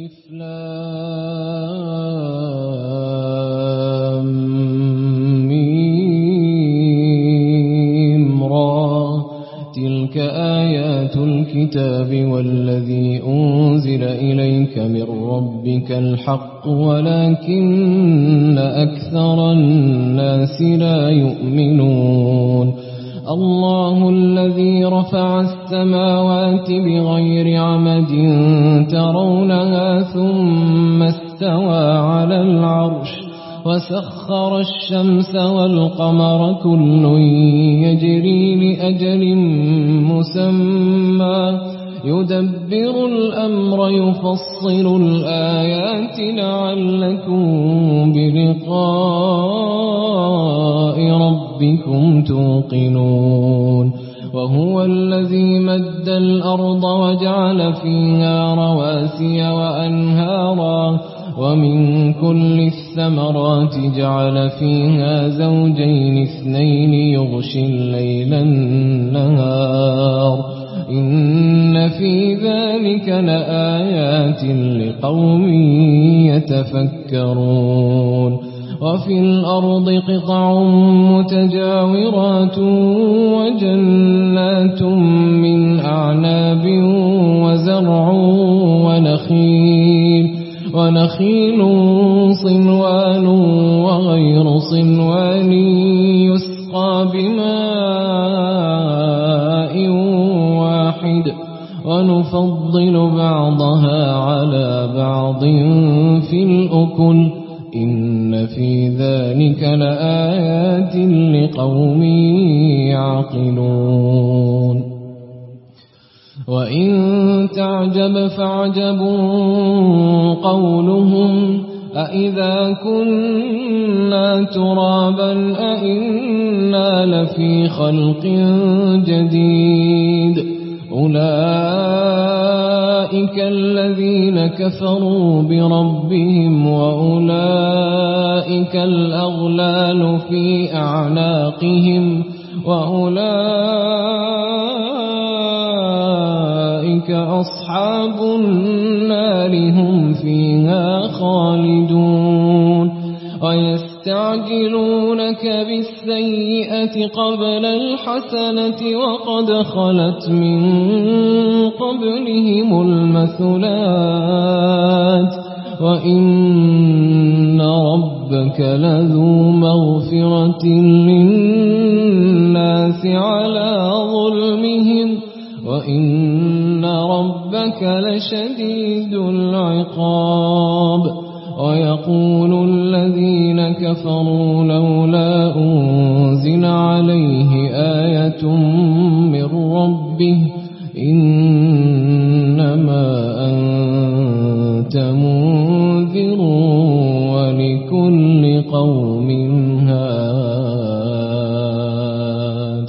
ألف لام ميم را تلك آيات الكتاب والذي أنزل إليك من ربك الحق ولكن أكثر الناس لا يؤمنون الله الذي رفع السماوات بغير عمد ترونها ثم استوى على العرش وسخر الشمس والقمر كل يجري لأجل مسمى يدبر الأمر يفصل الآيات لعلكم بلقاء ربكم توقنون وهو الذي مد الأرض وجعل فيها رواسي وأنهارا ومن كل الثمرات جعل فيها زوجين اثنين يغشي الليل النهار إن في ذلك لآيات لقوم يتفكرون وفي الأرض قطع متجاورات وجنات من أعناب وزرع ونخيل صنوان وغير صنوان يسقى بماء واحد ونفضل بعضها على بعض في الأكل إن في ذلك لآيات لقوم يعقلون وإن تعجب فعجب قولهم أإذا كنا ترابا أإنا لفي خلق جديد أولئك الذين كفروا بربهم وأولئك الأغلال في أعناقهم وأولئك أصحاب النار هم فيها خالدون ويستعجلونك بالسيئة قبل الحسنة وقد خلت من قبلهم المثلات وإن ربك لذو مغفرة للناس على ظلمهم وإن ربك لشديد العقاب ويقول الذين كفروا لولا أنزل عليه آية من ربه إنما أنت منذر ولكل قوم هاد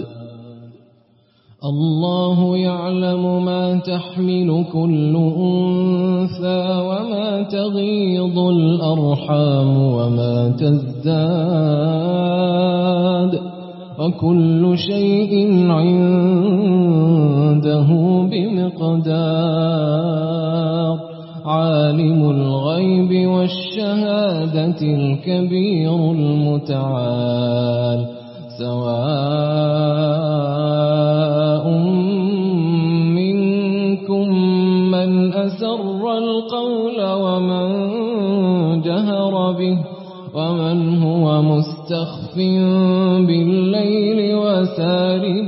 الله يعلم ما تحمل كل أنثى وما تغيض الأرحام وما تزداد وكل شيء عنده بمقدار عالم الغيب والشهادة الكبير المتعال سواء منكم من أسر القول ومن جهر به ومن هو مستخف بالليل وسارب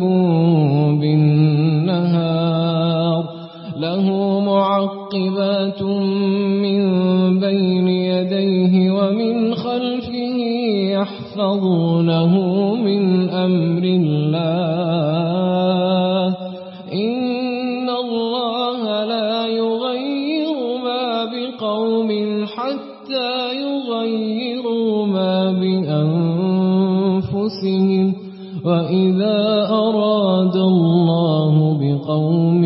بالنهار له معقبات من بين يديه ومن خلفه يحفظونه من أمر الله إن الله لا يغير ما بقوم حتى يغيروا ما بأنفسهم وإذا أراد الله بقوم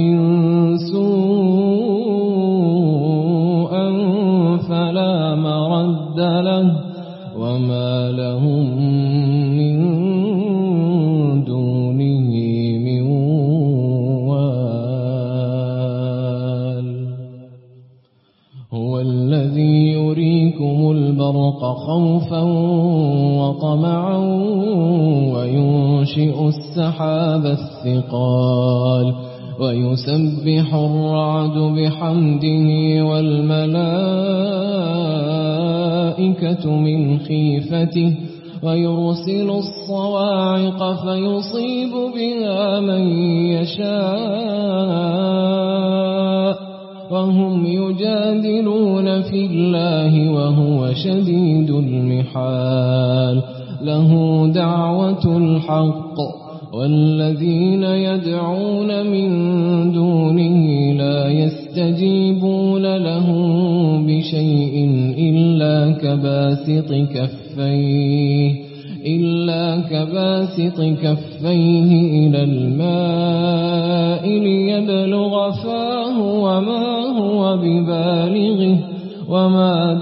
سوءا فلا مرد له وما لهم من دونه من وال هو الذي يريكم البرق خوفا وطمعا وينشئ السحاب الثقال ويسبح الرعد بحمده والملائكة من خيفته ويرسل الصواعق فيصيب بها من يشاء وهم يجادلون في الله وهو شديد المحال له دعوة الحق والذين يدعون من دونه لا يستجيبون لهم بشيء إلا كباسط كفيه إلى الماء ليبلغ فاه وما هو ببالغه وما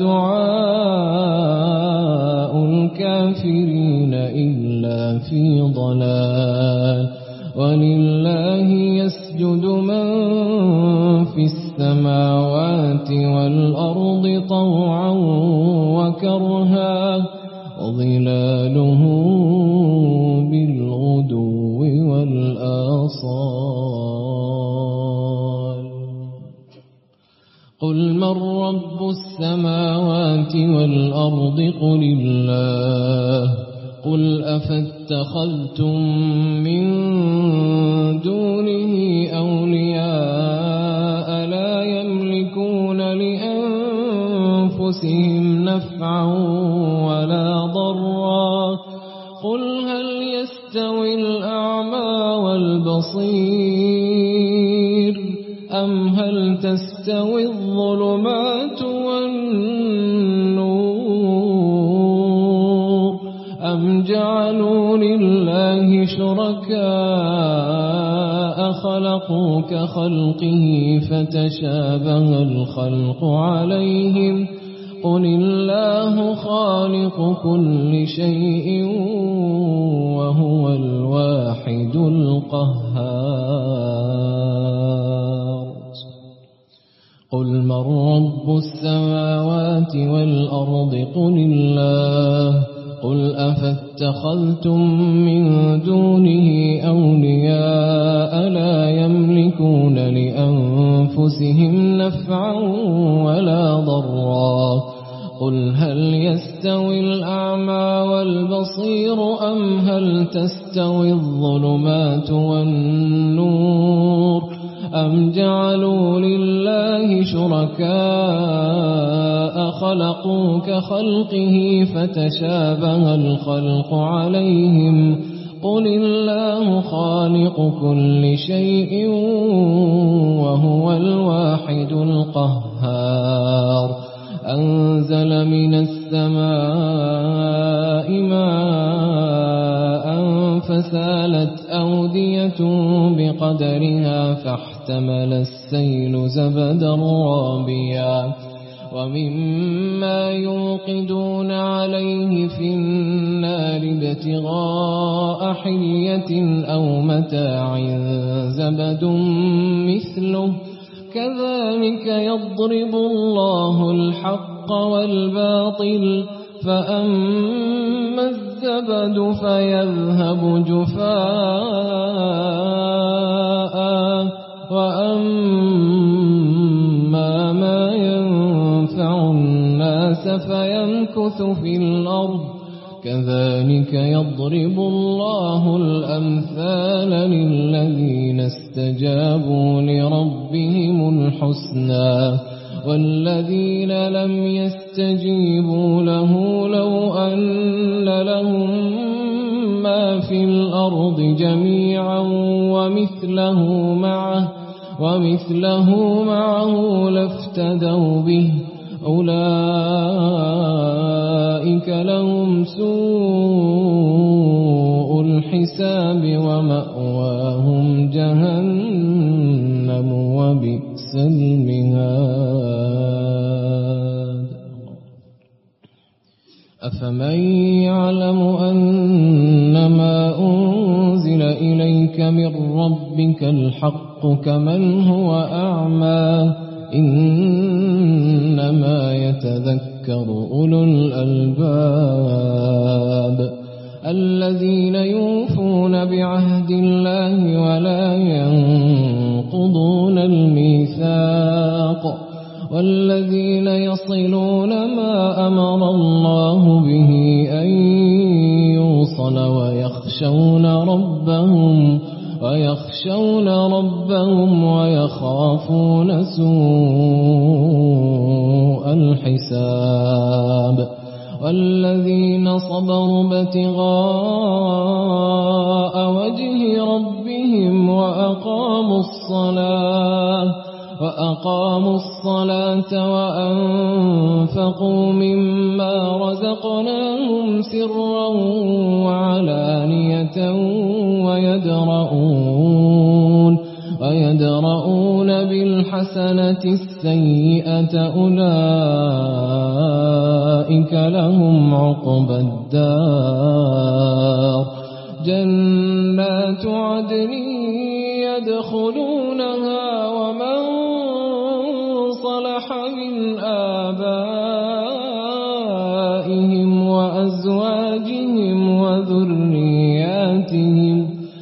دعاء الكافرين إلا في ضلال ولله يسجد من في السماوات والأرض طوعا وكرها وظلاله بالغدو والآصال قل من رب السماوات والأرض قل الله قل أفاتخذتم من دونه أولياء لا يملكون لأنفسهم نفعا ولا ضرا قل هل يستوي الأعمى والبصير أم هل تستوي الظلمات والنور أم جعلوا لله شركاء خلقوا كخلقه فتشابه الخلق عليهم قل الله خالق كل شيء وهو الواحد القهار قل من رب السماوات والأرض قل الله قل أفاتخذتم من دونه أولياء لا يملكون لأنفسهم نفعا ولا ضرا قل هل يستوي الأعمى والبصير أم هل تستوي الظلمات والنور أم جعلوا لله شركاء خلقوا كخلقه فتشابه الخلق عليهم قل الله خالق كل شيء وهو الواحد القهار أنزل من السماء ماء فسالت أودية بقدرها فاحتمل السيل زبدا رابيا ومما يوقدون عليه في النار ابتغاء حلية أو متاع زبد مثله كذلك يضرب الله الحق والباطل فأما الزبد فيذهب جفاء وأما ما ينفع الناس فيمكث في الأرض كذلك يضرب الله الأمثال للذين استجابوا لربهم الحسنى والذين لم يستجيبوا له لو أن لهم ما في الأرض جميعا ومثله معه لافتدوا به أولئك لهم سوء الحساب ومأواهم جهنم وبئس المهاد أفمن يعلم أنما أنزل إليك من ربك الحق كمن هو أعمى إنما يتذكر أولو الألباب الذين يوفون بعهد الله ولا ينقضون الميثاق والذين يصلون ما أمر الله به أن يوصل ويخشون ربهم ويخافون سوء الحساب والذين صبروا ابتغاء وجه ربهم وأقاموا الصلاة وأنفقوا مما رزقناهم سرا وعلانية ويدرؤون بالحسنة السيئة أولئك لهم عقبى الدار جنات عدن يدخلونها ومن صلح من آبائهم وأزواجهم وذرياتهم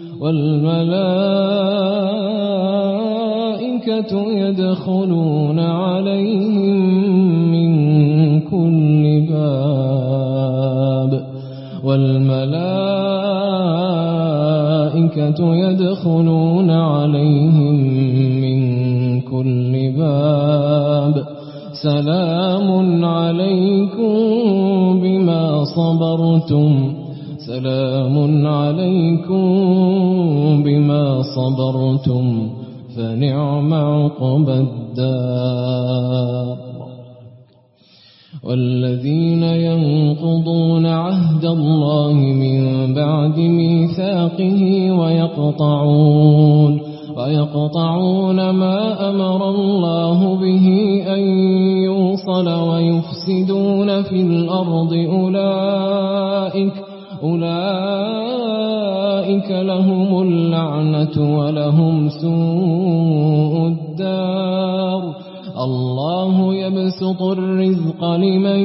والملائكة يدخلون عليهم من كل باب سلام عليكم بما صبرتم فنعم عقبى الدار والذين ينقضون عهد الله من بعد ميثاقه ويقطعون ما أمر الله به أن يوصل ويفسدون في الأرض أولئك لهم اللعنة ولهم سوء الدار الله يبسط الرزق لمن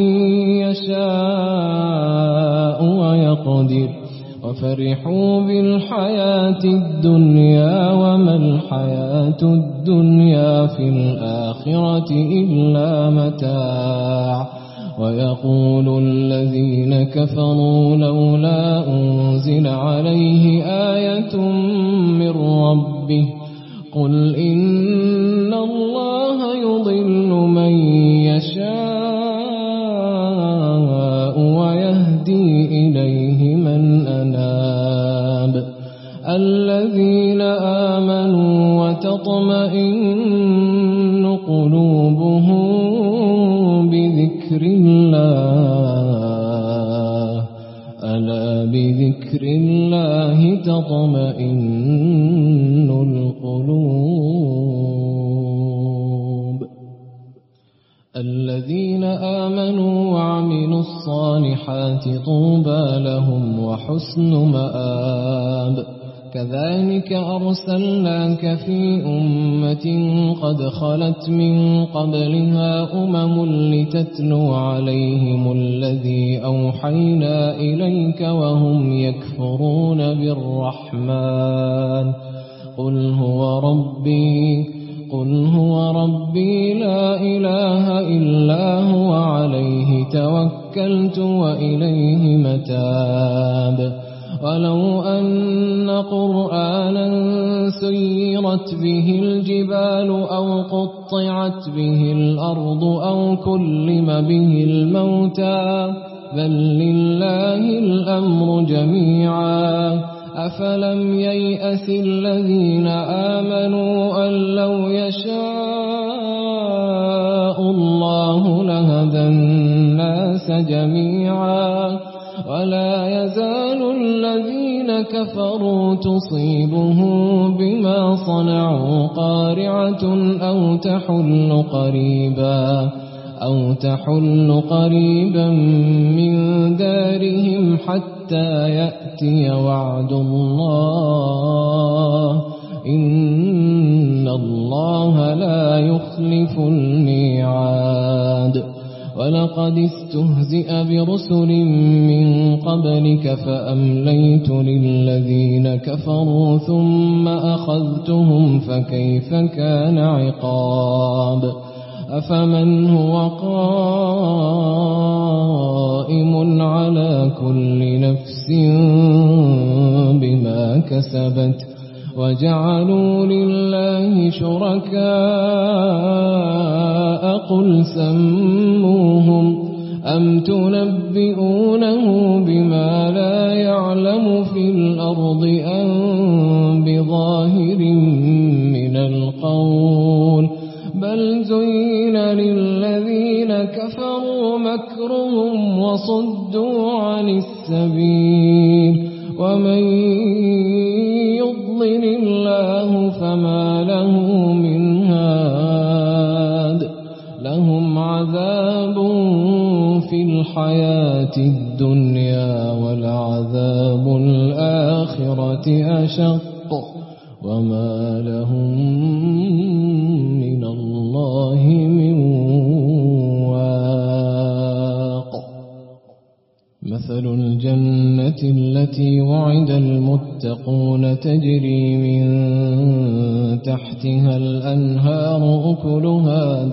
يشاء ويقدر وفرحوا بالحياة الدنيا وما الحياة الدنيا في الآخرة إلا متاع ويقول الذين كفروا لولا أنزل عليه آية من ربه قل إن الله يضل من يشاء ويهدي إليه من أناب الذين آمنوا وتطمئن قلوبهم بذكر الله ألا بذكر الله تطمئن القلوب الذين آمنوا وعملوا الصالحات طوبى لهم وحسن مآب كذلك أرسلناك في أمة قد خلت من قبلها لتتلو عليهم الذي أوحينا إليك وهم يكفرون بالرحمن قل هو ربي لا إله إلا هو عليه توكلت وإليه متاب ولو أن قرآنا سيرت به الجبال أو قطعت به الأرض أو كلم به الموتى بل لله الأمر جميعا أفلم ييأس الذين آمنوا أن لو يشاء الله لهدى الناس جميعا ولا يزال الذين كفروا تصيبهم بما صنعوا قارعة أو تحل قريبا من دارهم حتى يأتي وعد الله إن الله لا يخلف الميعاد ولقد استهزئ برسل من قبلك فأمليت للذين كفروا ثم أخذتهم فكيف كان عقاب أفمن هو قائم على كل نفس بما كسبت وجعلوا لله شركاء قل سموهم أم تنبئونه بما لا يعلم في الأرض أم بظاهر من القول بل زين للذين كفروا مكرهم وصدوا عن السبيل ومن يضلل الله فما له من هاد لهم عذاب في الحياة الدنيا ولعذاب الآخرة أشق وما لهم من الله من واق مثل الجنة التي وعد المتقون تجري من تحتها الأنهار أكلها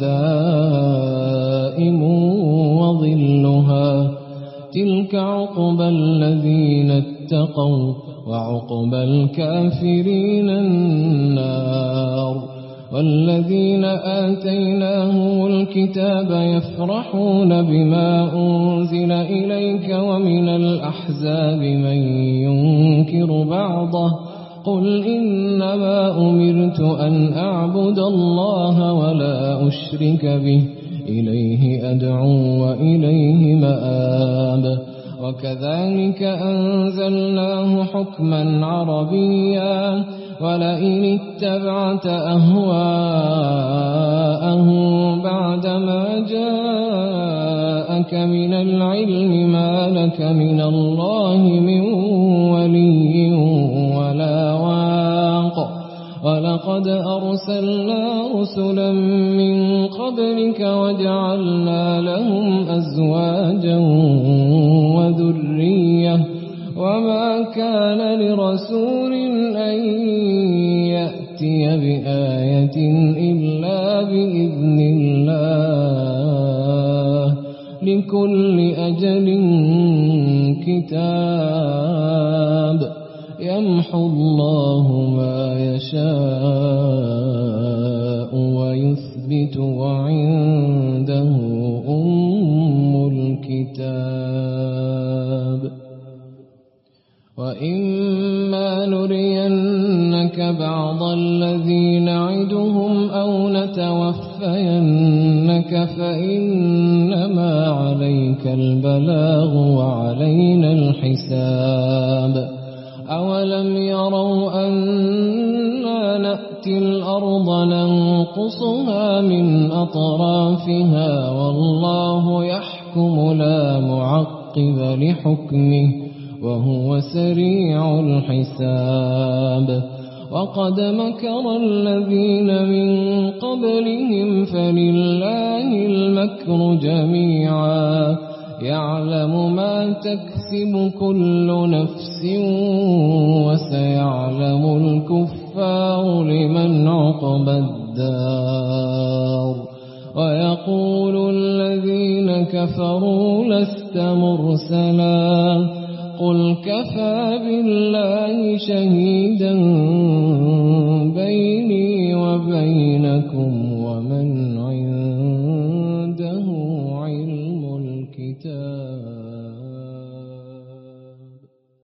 دائم وظلها تلك عقبى الذين اتقوا وعقبى الكافرين النار والذين آتيناهم الكتاب يفرحون بما أنزل إليك ومن الأحزاب من ينكر بعضه قل إنما أمرت أن أعبد الله ولا أشرك به إليه أدعو وإليه مآب وكذلك أنزلناه حكما عربيا ولئن اتبعت أهواءهم بعدما جاءك من العلم ما لك من الله من ولي ولا واق ولقد أرسلنا رسلا من قبلك وجعلنا لهم أزواجا وذرية وما كان لرسول أن يأتي بآية إلا بإذن الله لكل أجل كتاب يمحو الله ما يشاء ويثبت وعنده أم الكتاب وإما نرينك بعض الذي نعدهم أو نتوفينك فإنما عليك البلاغ وعلينا الحساب أولم يروا أنا نأتي الأرض ننقصها من أطرافها والله يحكم لا معقب لحكمه وهو سريع الحساب وقد مكر الذين من قبلهم فلله المكر جميعا يعلم ما تكسب كل نفس وسيعلم الكفار لمن عقبى الدار ويقول الذين كفروا لست مرسلا قل كفى بالله شهيدا